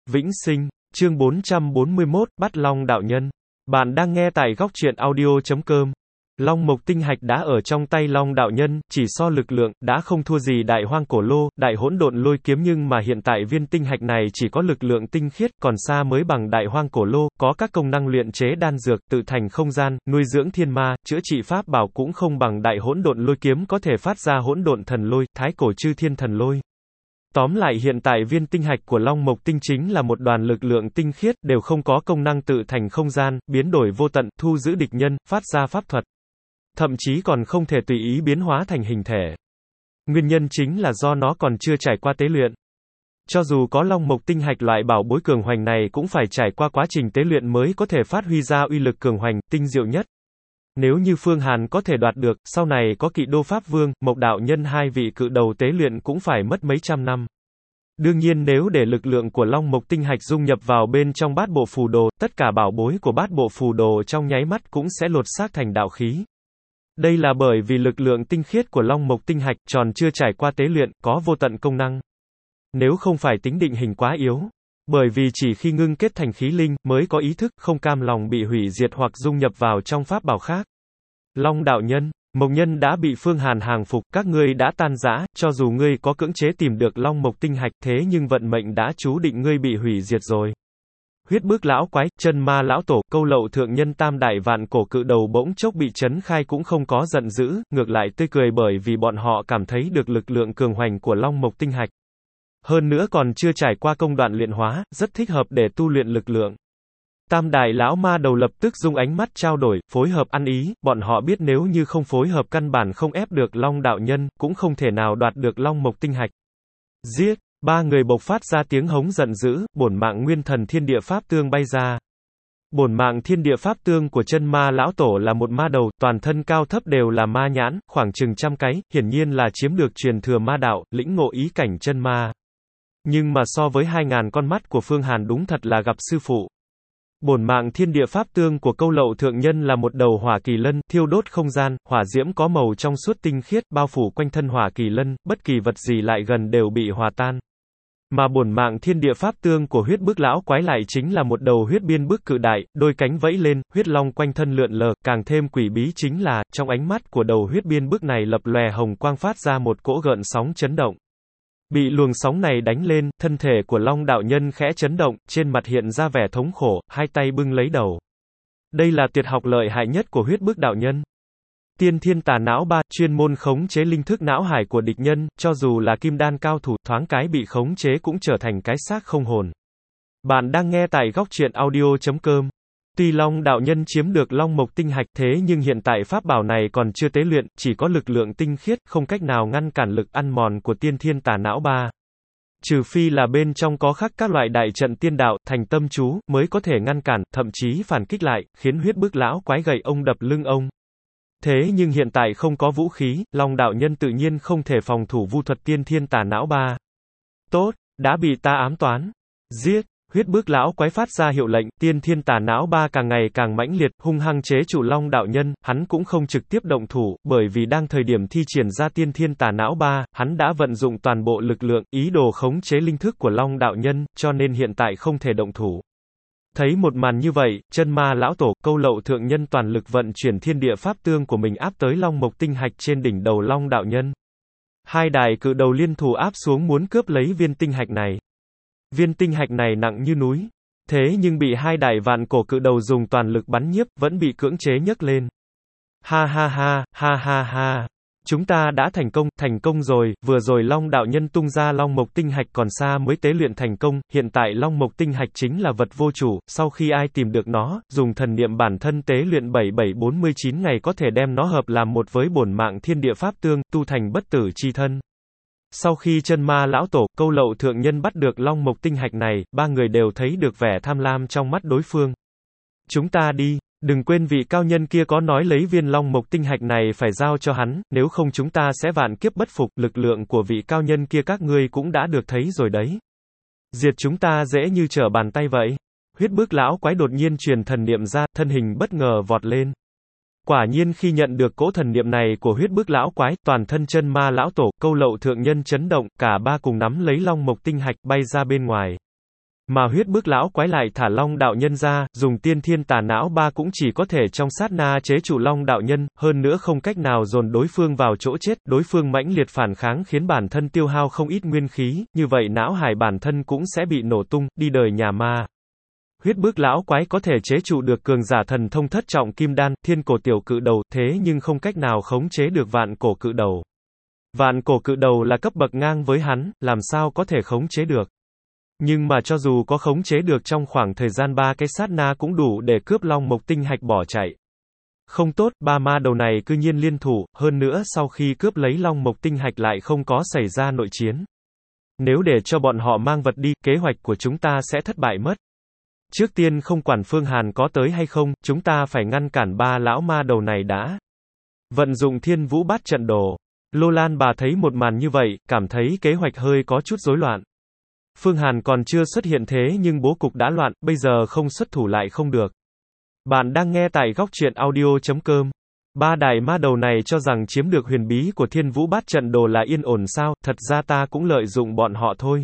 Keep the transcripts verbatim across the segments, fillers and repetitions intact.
Vĩnh sinh, chương bốn trăm bốn mươi mốt, bắt Long đạo nhân. Bạn đang nghe tại góc truyện audio chấm com. Long mộc tinh hạch đã ở trong tay Long đạo nhân, chỉ so lực lượng, đã không thua gì đại hoang cổ lô, đại hỗn độn lôi kiếm, nhưng mà hiện tại viên tinh hạch này chỉ có lực lượng tinh khiết, còn xa mới bằng đại hoang cổ lô, có các công năng luyện chế đan dược, tự thành không gian, nuôi dưỡng thiên ma, chữa trị pháp bảo cũng không bằng đại hỗn độn lôi kiếm có thể phát ra hỗn độn thần lôi, thái cổ chư thiên thần lôi. Tóm lại hiện tại viên tinh hạch của Long mộc tinh chính là một đoàn lực lượng tinh khiết, đều không có công năng tự thành không gian, biến đổi vô tận, thu giữ địch nhân, phát ra pháp thuật. Thậm chí còn không thể tùy ý biến hóa thành hình thể. Nguyên nhân chính là do nó còn chưa trải qua tế luyện. Cho dù có Long mộc tinh hạch loại bảo bối cường hoành này cũng phải trải qua quá trình tế luyện mới có thể phát huy ra uy lực cường hoành, tinh diệu nhất. Nếu như Phương Hàn có thể đoạt được, sau này có Kỵ Đô Pháp Vương, Mộc đạo nhân hai vị cự đầu tế luyện cũng phải mất mấy trăm năm. Đương nhiên nếu để lực lượng của Long mộc tinh hạch dung nhập vào bên trong bát bộ phù đồ, tất cả bảo bối của bát bộ phù đồ trong nháy mắt cũng sẽ lột xác thành đạo khí. Đây là bởi vì lực lượng tinh khiết của Long mộc tinh hạch tròn chưa trải qua tế luyện, có vô tận công năng. Nếu không phải tính định hình quá yếu, bởi vì chỉ khi ngưng kết thành khí linh, mới có ý thức, không cam lòng bị hủy diệt hoặc dung nhập vào trong pháp bảo khác. Long đạo nhân, Mộc nhân đã bị Phương Hàn hàng phục, các ngươi đã tan rã, cho dù ngươi có cưỡng chế tìm được Long mộc tinh hạch, thế nhưng vận mệnh đã chú định ngươi bị hủy diệt rồi. Huyết bức lão quái, chân ma lão tổ, câu lậu thượng nhân tam đại vạn cổ cự đầu bỗng chốc bị chấn khai cũng không có giận dữ, ngược lại tươi cười bởi vì bọn họ cảm thấy được lực lượng cường hoành của Long mộc tinh hạch. Hơn nữa còn chưa trải qua công đoạn luyện hóa, rất thích hợp để tu luyện lực lượng. Tam đại lão ma đầu lập tức dùng ánh mắt trao đổi, phối hợp ăn ý, bọn họ biết nếu như không phối hợp căn bản không ép được Long đạo nhân, cũng không thể nào đoạt được Long mộc tinh hạch. Giết! Ba người bộc phát ra tiếng hống giận dữ, bổn mạng nguyên thần thiên địa pháp tương bay ra. Bổn mạng thiên địa pháp tương của chân ma lão tổ là một ma đầu, toàn thân cao thấp đều là ma nhãn, khoảng chừng trăm cái, hiển nhiên là chiếm được truyền thừa ma đạo, lĩnh ngộ ý cảnh chân ma. Nhưng mà so với hai ngàn con mắt của Phương Hàn đúng thật là gặp sư phụ. Bổn mạng thiên địa pháp tương của câu lậu thượng nhân là một đầu hỏa kỳ lân, thiêu đốt không gian, hỏa diễm có màu trong suốt tinh khiết, bao phủ quanh thân hỏa kỳ lân, bất kỳ vật gì lại gần đều bị hòa tan. Mà bổn mạng thiên địa pháp tương của huyết bức lão quái lại chính là một đầu huyết biên bức cự đại, đôi cánh vẫy lên, huyết long quanh thân lượn lờ, càng thêm quỷ bí chính là, trong ánh mắt của đầu huyết biên bức này lập lòe hồng quang phát ra một cỗ gợn sóng chấn động. Bị luồng sóng này đánh lên, thân thể của Long đạo nhân khẽ chấn động, trên mặt hiện ra vẻ thống khổ, hai tay bưng lấy đầu. Đây là tuyệt học lợi hại nhất của huyết bức đạo nhân. Tiên thiên tà não ba, chuyên môn khống chế linh thức não hải của địch nhân, cho dù là kim đan cao thủ, thoáng cái bị khống chế cũng trở thành cái xác không hồn. Bạn đang nghe tại góc truyện audio chấm com. Tuy Long đạo nhân chiếm được Long mộc tinh hạch, thế nhưng hiện tại pháp bảo này còn chưa tế luyện, chỉ có lực lượng tinh khiết, không cách nào ngăn cản lực ăn mòn của tiên thiên tà não ba. Trừ phi là bên trong có khắc các loại đại trận tiên đạo, thành tâm chú, mới có thể ngăn cản, thậm chí phản kích lại, khiến huyết bức lão quái gậy ông đập lưng ông. Thế nhưng hiện tại không có vũ khí, Long đạo nhân tự nhiên không thể phòng thủ vu thuật tiên thiên tà não ba. Tốt, đã bị ta ám toán. Giết! Huyết bức lão quái phát ra hiệu lệnh, tiên thiên tà não ba càng ngày càng mãnh liệt, hung hăng chế trụ Long đạo nhân, hắn cũng không trực tiếp động thủ, bởi vì đang thời điểm thi triển ra tiên thiên tà não ba, hắn đã vận dụng toàn bộ lực lượng, ý đồ khống chế linh thức của Long đạo nhân, cho nên hiện tại không thể động thủ. Thấy một màn như vậy, chân ma lão tổ, câu lậu thượng nhân toàn lực vận chuyển thiên địa pháp tương của mình áp tới Long mộc tinh hạch trên đỉnh đầu Long đạo nhân. Hai đài cự đầu liên thủ áp xuống muốn cướp lấy viên tinh hạch này. Viên tinh hạch này nặng như núi. Thế nhưng bị hai đại vạn cổ cự đầu dùng toàn lực bắn nhiếp, vẫn bị cưỡng chế nhấc lên. Ha ha ha, ha ha ha. Chúng ta đã thành công, thành công rồi, vừa rồi Long đạo nhân tung ra Long mộc tinh hạch còn xa mới tế luyện thành công, hiện tại Long mộc tinh hạch chính là vật vô chủ, sau khi ai tìm được nó, dùng thần niệm bản thân tế luyện bảy bảy bốn mươi chín ngày có thể đem nó hợp làm một với bổn mạng thiên địa pháp tương, tu thành bất tử chi thân. Sau khi chân ma lão tổ, câu lậu thượng nhân bắt được Long mộc tinh hạch này, ba người đều thấy được vẻ tham lam trong mắt đối phương. Chúng ta đi, đừng quên vị cao nhân kia có nói lấy viên Long mộc tinh hạch này phải giao cho hắn, nếu không chúng ta sẽ vạn kiếp bất phục, lực lượng của vị cao nhân kia các ngươi cũng đã được thấy rồi đấy. Diệt chúng ta dễ như trở bàn tay vậy. Huyết bức lão quái đột nhiên truyền thần niệm ra, thân hình bất ngờ vọt lên. Quả nhiên khi nhận được cỗ thần niệm này của huyết bức lão quái, toàn thân chân ma lão tổ, câu lậu thượng nhân chấn động, cả ba cùng nắm lấy Long mộc tinh hạch bay ra bên ngoài. Mà huyết bức lão quái lại thả Long đạo nhân ra, dùng tiên thiên tà não ba cũng chỉ có thể trong sát na chế trụ Long đạo nhân, hơn nữa không cách nào dồn đối phương vào chỗ chết, đối phương mãnh liệt phản kháng khiến bản thân tiêu hao không ít nguyên khí, như vậy não hải bản thân cũng sẽ bị nổ tung, đi đời nhà ma. Huyết bức lão quái có thể chế trụ được cường giả thần thông thất trọng kim đan, thiên cổ tiểu cự đầu, thế nhưng không cách nào khống chế được vạn cổ cự đầu. Vạn cổ cự đầu là cấp bậc ngang với hắn, làm sao có thể khống chế được. Nhưng mà cho dù có khống chế được trong khoảng thời gian ba cái sát na cũng đủ để cướp Long Mộc Tinh Hạch bỏ chạy. Không tốt, ba ma đầu này cư nhiên liên thủ, hơn nữa sau khi cướp lấy Long Mộc Tinh Hạch lại không có xảy ra nội chiến. Nếu để cho bọn họ mang vật đi, kế hoạch của chúng ta sẽ thất bại mất. Trước tiên không quản Phương Hàn có tới hay không, chúng ta phải ngăn cản ba lão ma đầu này đã. Vận dụng Thiên Vũ Bát Trận Đồ. Lô Lan bà thấy một màn như vậy, cảm thấy kế hoạch hơi có chút rối loạn. Phương Hàn còn chưa xuất hiện thế nhưng bố cục đã loạn, bây giờ không xuất thủ lại không được. Bạn đang nghe tại góc truyện audio chấm com. Ba đại ma đầu này cho rằng chiếm được huyền bí của Thiên Vũ Bát Trận Đồ là yên ổn sao, thật ra ta cũng lợi dụng bọn họ thôi.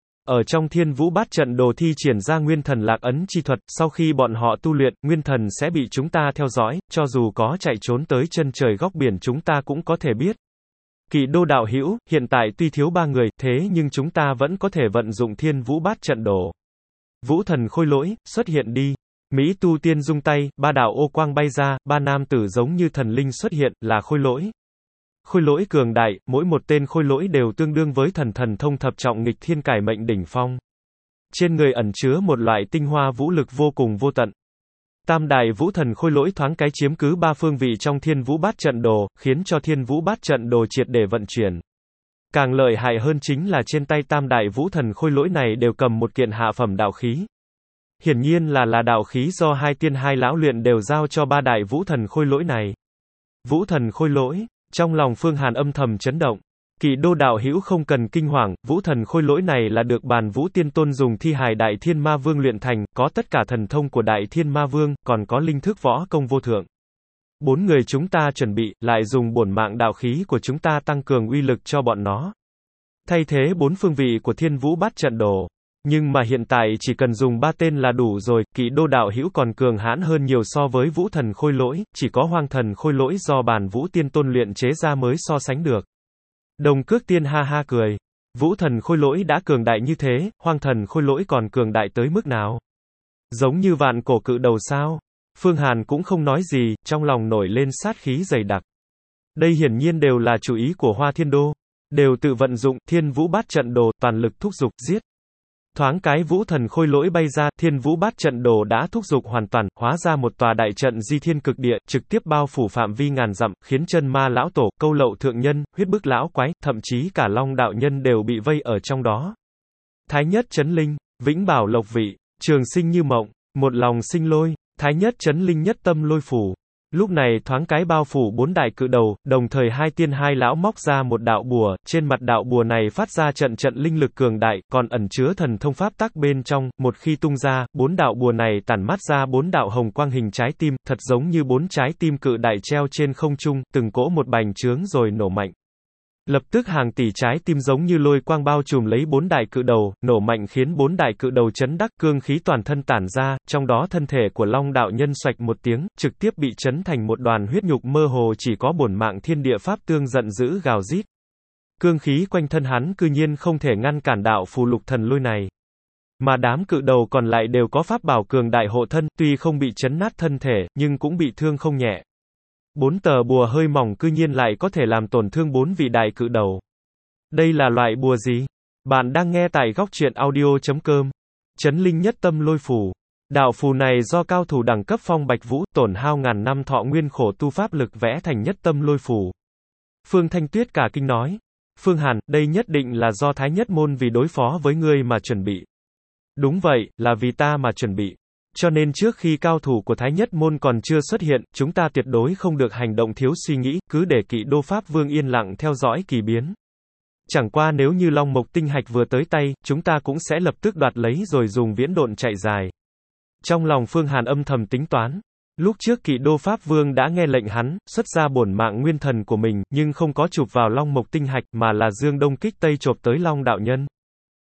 Ở trong Thiên Vũ Bát Trận Đồ thi triển ra Nguyên Thần Lạc Ấn chi thuật, sau khi bọn họ tu luyện, Nguyên Thần sẽ bị chúng ta theo dõi, cho dù có chạy trốn tới chân trời góc biển chúng ta cũng có thể biết. Kỵ Đô đạo hữu, hiện tại tuy thiếu ba người, thế nhưng chúng ta vẫn có thể vận dụng Thiên Vũ Bát Trận Đồ. Vũ Thần Khôi Lỗi, xuất hiện đi. Mỹ Tu Tiên rung tay, ba đạo ô quang bay ra, ba nam tử giống như thần linh xuất hiện, là khôi lỗi. Khôi lỗi cường đại, mỗi một tên khôi lỗi đều tương đương với thần thần thông thập trọng nghịch thiên cải mệnh đỉnh phong. Trên người ẩn chứa một loại tinh hoa vũ lực vô cùng vô tận. Tam đại vũ thần khôi lỗi thoáng cái chiếm cứ ba phương vị trong Thiên Vũ Bát Trận Đồ, khiến cho Thiên Vũ Bát Trận Đồ triệt để vận chuyển. Càng lợi hại hơn chính là trên tay tam đại vũ thần khôi lỗi này đều cầm một kiện hạ phẩm đạo khí. Hiển nhiên là là đạo khí do hai tiên hai lão luyện đều giao cho ba đại vũ thần khôi lỗi này. Vũ thần khôi lỗi, trong lòng Phương Hàn âm thầm chấn động. Kỵ Đô đạo hữu không cần kinh hoàng, vũ thần khôi lỗi này là được Bàn Vũ Tiên Tôn dùng thi hài Đại Thiên Ma Vương luyện thành, có tất cả thần thông của Đại Thiên Ma Vương, còn có linh thức võ công vô thượng. Bốn người chúng ta chuẩn bị, lại dùng bổn mạng đạo khí của chúng ta tăng cường uy lực cho bọn nó. Thay thế bốn phương vị của Thiên Vũ Bát Trận Đồ. Nhưng mà hiện tại chỉ cần dùng ba tên là đủ rồi, Kỵ Đô đạo hữu còn cường hãn hơn nhiều so với vũ thần khôi lỗi, chỉ có hoang thần khôi lỗi do Bàn Vũ Tiên Tôn luyện chế ra mới so sánh được. Đồng Cước Tiên ha ha cười. Vũ thần khôi lỗi đã cường đại như thế, hoang thần khôi lỗi còn cường đại tới mức nào? Giống như vạn cổ cự đầu sao? Phương Hàn cũng không nói gì, trong lòng nổi lên sát khí dày đặc. Đây hiển nhiên đều là chủ ý của Hoa Thiên Đô. Đều tự vận dụng Thiên Vũ Bát Trận Đồ, toàn lực thúc giục, giết. Thoáng cái vũ thần khôi lỗi bay ra, Thiên Vũ Bát Trận Đồ đã thúc giục hoàn toàn, hóa ra một tòa đại trận di thiên cực địa, trực tiếp bao phủ phạm vi ngàn dặm, khiến chân ma lão tổ, câu lậu thượng nhân, huyết bức lão quái, thậm chí cả Long đạo nhân đều bị vây ở trong đó. Thái nhất chấn linh, vĩnh bảo lộc vị, trường sinh như mộng, một lòng sinh lôi, thái nhất chấn linh nhất tâm lôi phủ. Lúc này thoáng cái bao phủ bốn đại cự đầu, đồng thời hai tiên hai lão móc ra một đạo bùa, trên mặt đạo bùa này phát ra trận trận linh lực cường đại, còn ẩn chứa thần thông pháp tắc bên trong, một khi tung ra, bốn đạo bùa này tản mát ra bốn đạo hồng quang hình trái tim, thật giống như bốn trái tim cự đại treo trên không trung, từng cỗ một bành trướng rồi nổ mạnh. Lập tức hàng tỷ trái tim giống như lôi quang bao trùm lấy bốn đại cự đầu, nổ mạnh khiến bốn đại cự đầu chấn đắc, cương khí toàn thân tản ra, trong đó thân thể của Long đạo nhân xoạch một tiếng, trực tiếp bị chấn thành một đoàn huyết nhục mơ hồ, chỉ có bổn mạng thiên địa pháp tương giận dữ gào rít. Cương khí quanh thân hắn cư nhiên không thể ngăn cản đạo phù lục thần lôi này. Mà đám cự đầu còn lại đều có pháp bảo cường đại hộ thân, tuy không bị chấn nát thân thể, nhưng cũng bị thương không nhẹ. Bốn tờ bùa hơi mỏng cư nhiên lại có thể làm tổn thương bốn vị đại cự đầu. Đây là loại bùa gì? Bạn đang nghe tại góc truyện audio chấm com. Chấn linh nhất tâm lôi phù. Đạo phù này do cao thủ đẳng cấp Phong Bạch Vũ, tổn hao ngàn năm thọ nguyên khổ tu pháp lực vẽ thành nhất tâm lôi phù. Phương Thanh Tuyết cả kinh nói. Phương Hàn, đây nhất định là do Thái Nhất Môn vì đối phó với ngươi mà chuẩn bị. Đúng vậy, là vì ta mà chuẩn bị. Cho nên trước khi cao thủ của Thái Nhất Môn còn chưa xuất hiện, chúng ta tuyệt đối không được hành động thiếu suy nghĩ, cứ để Kỵ Đô Pháp Vương yên lặng theo dõi kỳ biến. Chẳng qua nếu như Long Mộc Tinh Hạch vừa tới tay, chúng ta cũng sẽ lập tức đoạt lấy rồi dùng viễn độn chạy dài. Trong lòng Phương Hàn âm thầm tính toán. Lúc trước Kỵ Đô Pháp Vương đã nghe lệnh hắn, xuất ra bổn mạng nguyên thần của mình, nhưng không có chụp vào Long Mộc Tinh Hạch, mà là dương đông kích tây chộp tới Long đạo nhân.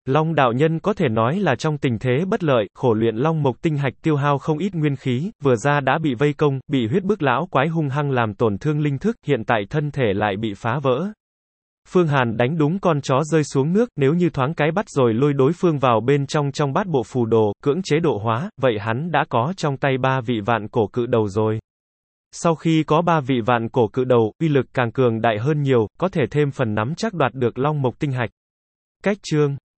Long đạo nhân có thể nói là trong tình thế bất lợi, khổ luyện long mộc tinh hạch tiêu hao không ít nguyên khí, vừa ra đã bị vây công, bị huyết bức lão quái hung hăng làm tổn thương linh thức, hiện tại thân thể lại bị phá vỡ. Phương Hàn đánh đúng con chó rơi xuống nước, nếu như thoáng cái bắt rồi lôi đối phương vào bên trong trong bát bộ phù đồ, cưỡng chế độ hóa, vậy hắn đã có trong tay ba vị vạn cổ cự đầu rồi. Sau khi có ba vị vạn cổ cự đầu, uy lực càng cường đại hơn nhiều, có thể thêm phần nắm chắc đoạt được long mộc tinh hạch. Cách chương